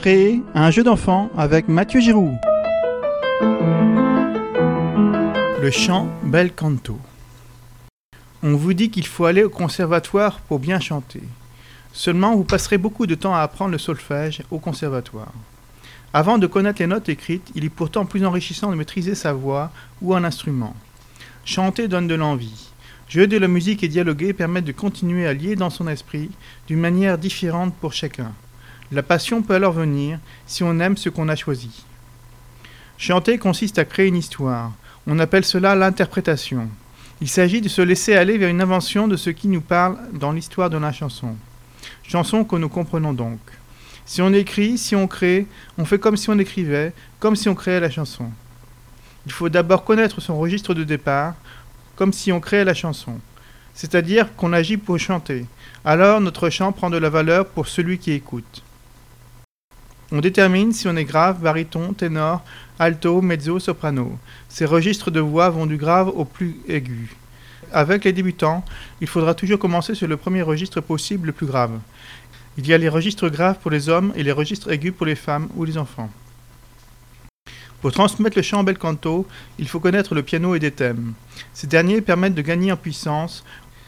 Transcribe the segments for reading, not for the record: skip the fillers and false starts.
Créer un jeu d'enfant avec Mathieu Giroux. Le chant bel canto. On vous dit qu'il faut aller au conservatoire pour bien chanter. Seulement, vous passerez beaucoup de temps à apprendre le solfège au conservatoire. Avant de connaître les notes écrites, il est pourtant plus enrichissant de maîtriser sa voix ou un instrument. Chanter donne de l'envie. Jouer de la musique et dialoguer permettent de continuer à lier dans son esprit d'une manière différente pour chacun. La passion peut alors venir si on aime ce qu'on a choisi. Chanter consiste à créer une histoire. On appelle cela l'interprétation. Il s'agit de se laisser aller vers une invention de ce qui nous parle dans l'histoire de la chanson. Chanson que nous comprenons donc. Si on écrit, si on crée, on fait comme si on écrivait, comme si on créait la chanson. Il faut d'abord connaître son registre de départ, comme si on créait la chanson. C'est-à-dire qu'on agit pour chanter. Alors notre chant prend de la valeur pour celui qui écoute. On détermine si on est grave, baryton, ténor, alto, mezzo, soprano. Ces registres de voix vont du grave au plus aigu. Avec les débutants, il faudra toujours commencer sur le premier registre possible, le plus grave. Il y a les registres graves pour les hommes et les registres aigus pour les femmes ou les enfants. Pour transmettre le chant bel canto, il faut connaître le piano et des thèmes. Ces derniers permettent de gagner en puissance.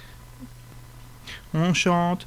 On chante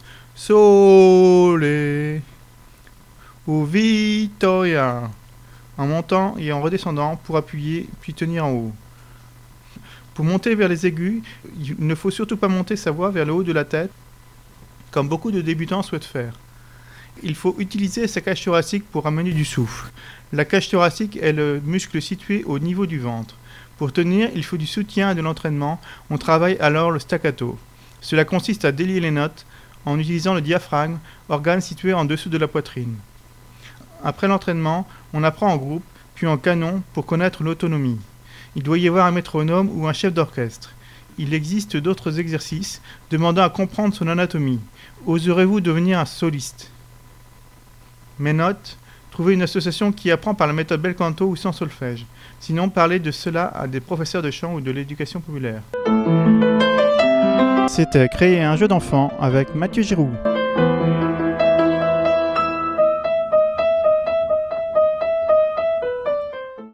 Sole ou Vittoria en montant et en redescendant pour appuyer puis tenir en haut. Pour monter vers les aigus, il ne faut surtout pas monter sa voix vers le haut de la tête, comme beaucoup de débutants souhaitent faire. Il faut utiliser sa cage thoracique pour amener du souffle. La cage thoracique est le muscle situé au niveau du ventre. Pour tenir, il faut du soutien et de l'entraînement. On travaille alors le staccato. Cela consiste à délier les notes en utilisant le diaphragme, organe situé en dessous de la poitrine. Après l'entraînement, on apprend en groupe, puis en canon pour connaître l'autonomie. Il doit y avoir un métronome ou un chef d'orchestre. Il existe d'autres exercices demandant à comprendre son anatomie. Oserez-vous devenir un soliste ? Mes notes, trouvez une association qui apprend par la méthode bel canto ou sans solfège. Sinon, parlez de cela à des professeurs de chant ou de l'éducation populaire. C'était Créer un jeu d'enfant avec Mathieu Giroux.